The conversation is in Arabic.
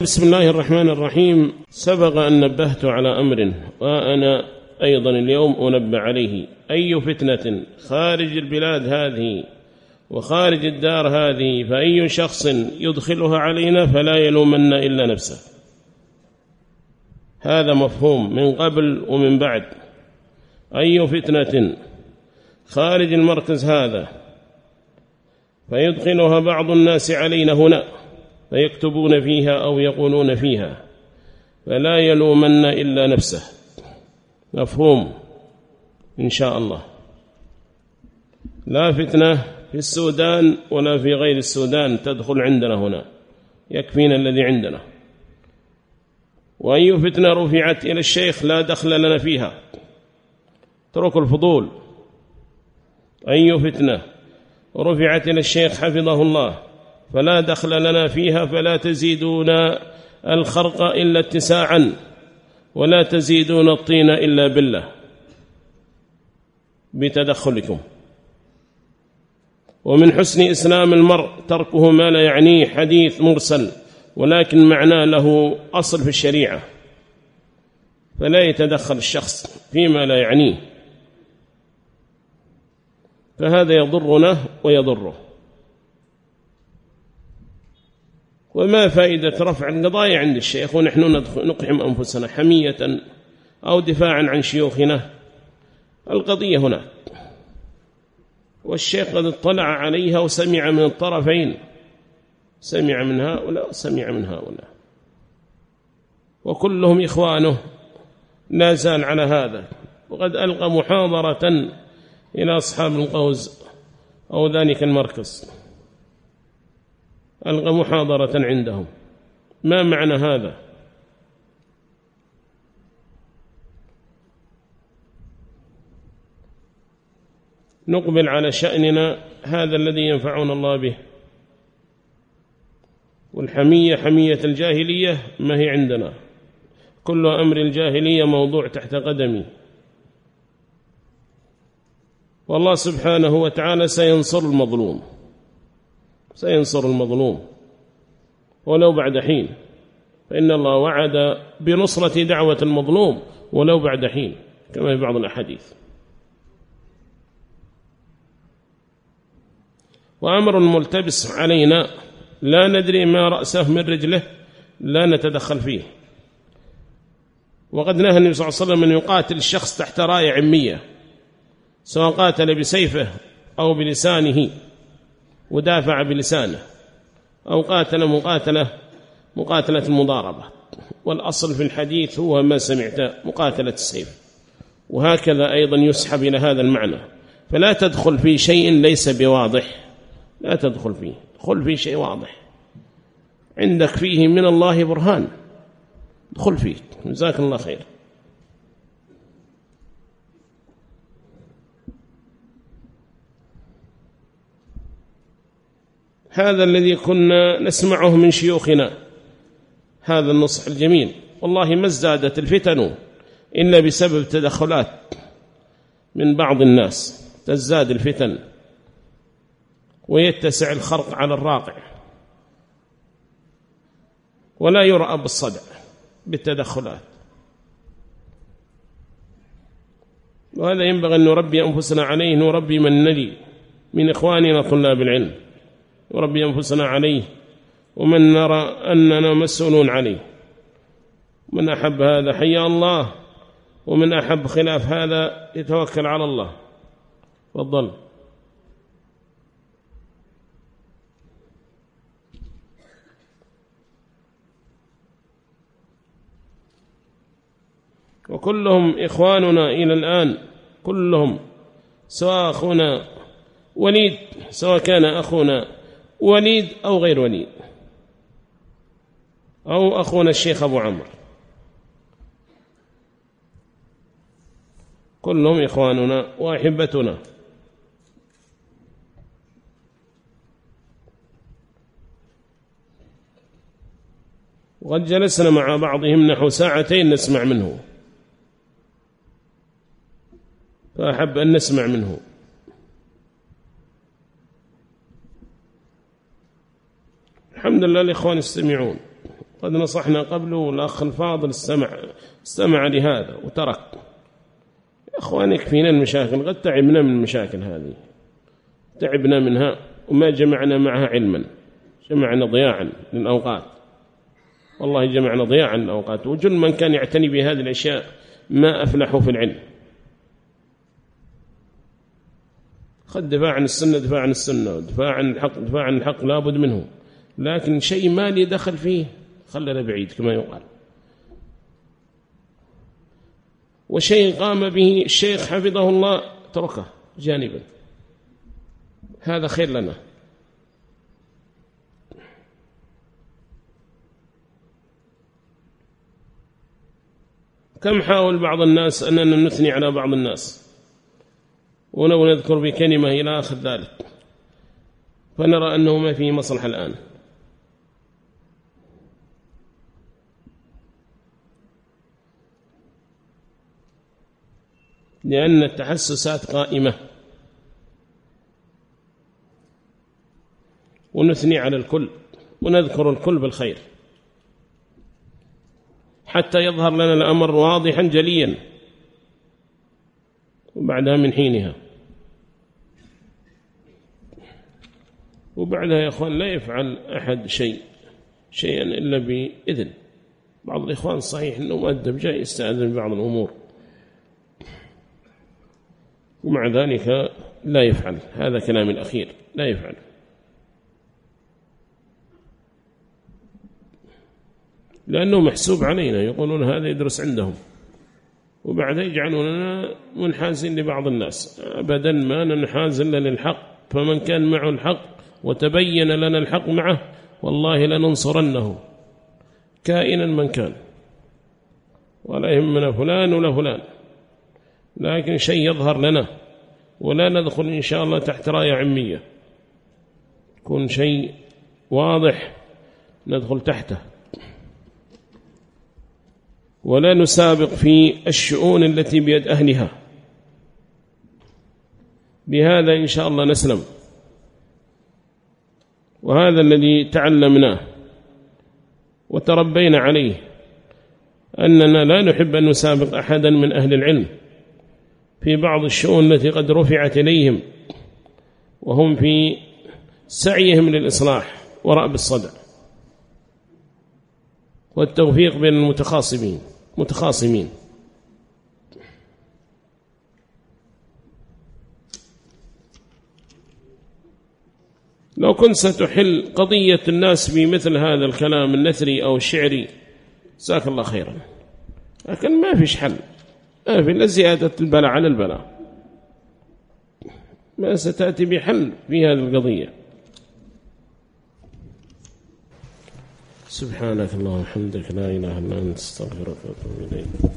بسم الله الرحمن الرحيم. سبق أن نبهت على أمر وأنا أيضا اليوم أنبه عليه. أي فتنة خارج البلاد هذه وخارج الدار هذه فأي شخص يدخلها علينا فلا يلومن إلا نفسه. هذا مفهوم من قبل ومن بعد. أي فتنة خارج المركز هذا فيدخلها بعض الناس علينا هنا فيكتبون فيها أو يقولون فيها فلا يلومن إلا نفسه. مفهوم إن شاء الله. لا فتنة في السودان ولا في غير السودان تدخل عندنا هنا، يكفينا الذي عندنا. وأي فتنة رفعت إلى الشيخ لا دخل لنا فيها، اتركوا الفضول. أي فتنة رفعت إلى الشيخ حفظه الله فلا دخل لنا فيها، فلا تزيدون الخرق إلا اتساعا ولا تزيدون الطين إلا بالله بتدخلكم. ومن حسن إسلام المرء تركه ما لا يعنيه، حديث مرسل ولكن معناه له أصل في الشريعة، فلا يتدخل الشخص فيما لا يعنيه، فهذا يضرنا ويضره. وما فائدة رفع القضايا عند الشيخ ونحن نقحم أنفسنا حمية أو دفاعا عن شيوخنا؟ القضية هناك، والشيخ قد اطلع عليها وسمع من الطرفين، سمع من هؤلاء وسمع من هؤلاء، وكلهم إخوانه لا زال على هذا. وقد ألقى محاضرة إلى أصحاب القوز أو ذلك المركز، ألقى محاضرة عندهم. ما معنى هذا؟ نقبل على شأننا هذا الذي ينفعنا الله به. والحمية حمية الجاهلية ما هي عندنا، كل أمر الجاهلية موضوع تحت قدمي. والله سبحانه وتعالى سينصر المظلوم، سينصر المظلوم ولو بعد حين، فإن الله وعد بنصرة دعوة المظلوم ولو بعد حين كما في بعض الأحاديث. وأمر ملتبس علينا لا ندري ما رأسه من رجله لا نتدخل فيه. وقد نهى النبي صلى الله عليه وسلم أن يقاتل الشخص تحت راية عمية، سواء قاتل بسيفه أو بلسانه ودافع بلسانه، أو قاتل مقاتلة المضاربة. والأصل في الحديث هو ما سمعت، مقاتلة السيف. وهكذا أيضا يسحب إلى هذا المعنى. فلا تدخل في شيء ليس بواضح، لا تدخل فيه، دخل في شيء واضح عندك فيه من الله برهان، دخل فيه. جزاك الله خير. هذا الذي كنا نسمعه من شيوخنا، هذا النصح الجميل. والله ما ازدادت الفتن إلا بسبب تدخلات من بعض الناس، تزداد الفتن ويتسع الخرق على الراقع، ولا يرأى بالصدع بالتدخلات. وهذا ينبغي أن نربي أنفسنا عليه، نربي من نلي من إخواننا طلاب العلم، وربي أنفسنا عليه، ومن نرى أننا مسؤولون عليه. من أحب هذا حيا الله، ومن أحب خلاف هذا يتوكل على الله. تفضل. وكلهم إخواننا إلى الآن، كلهم، سواء أخونا وليد، سواء كان أخونا وليد أو غير وليد، أو أخونا الشيخ أبو عمرو، كلهم إخواننا وأحبتنا. وقد جلسنا مع بعضهم نحو ساعتين نسمع منه، فأحب أن نسمع منه. الحمد لله الإخوان يستمعون، قد نصحنا قبله الأخ الفاضل استمع لهذا وترك. يا أخوان يكفينا المشاكل، قد تعبنا من المشاكل هذه، تعبنا منها وما جمعنا معها علما، جمعنا ضياعا للأوقات، والله جمعنا ضياعا للأوقات. وجل من كان يعتني بهذه الأشياء ما أفلحوا في العلم. خد دفاع عن السنة دفاع عن السنة، ودفاع عن الحق دفاع عن الحق لابد منه، لكن شيء مالي دخل فيه خلنا بعيد كما يقال. وشيء قام به الشيخ حفظه الله تركه جانبا، هذا خير لنا. كم حاول بعض الناس أننا نثني على بعض الناس ولو نذكر بكلمة إلى آخر ذلك، فنرى أنه ما فيه مصلحة الآن، لأن التحسسات قائمة، ونثني على الكل ونذكر الكل بالخير حتى يظهر لنا الأمر واضحا جليا، وبعدها من حينها وبعدها يا أخوان لا يفعل أحد شيئا إلا بإذن. بعض الإخوان صحيح أنه مؤدب جاي يستأذن ببعض الأمور، ومع ذلك لا يفعل. هذا كلام الأخير، لا يفعل. لأنه محسوب علينا، يقولون هذا يدرس عندهم، وبعدها يجعلوننا منحازين لبعض الناس. أبدا ما ننحاز إلا للحق، فمن كان معه الحق وتبين لنا الحق معه والله لننصرنه كائنا من كان، ولا يهمنا فلان ولا فلان، لكن شيء يظهر لنا ولا ندخل إن شاء الله تحت راية عمية، يكون شيء واضح ندخل تحته، ولا نسابق في الشؤون التي بيد أهلها. بهذا إن شاء الله نسلم. وهذا الذي تعلمناه وتربينا عليه، أننا لا نحب أن نسابق أحدا من أهل العلم في بعض الشؤون التي قد رفعت إليهم وهم في سعيهم للإصلاح ورأب الصدع والتوفيق بين المتخاصمين. لو كنت ستحل قضية الناس بمثل هذا الكلام النثري أو الشعري جزاك الله خيرا، لكن ما فيش حل، ما في إلا زيادة البلاء على البلاء، ما ستأتي بحل في هذه القضية. سبحانك اللهم وبحمدك لا إله إلا أنت استغفرك وأتوب إليك.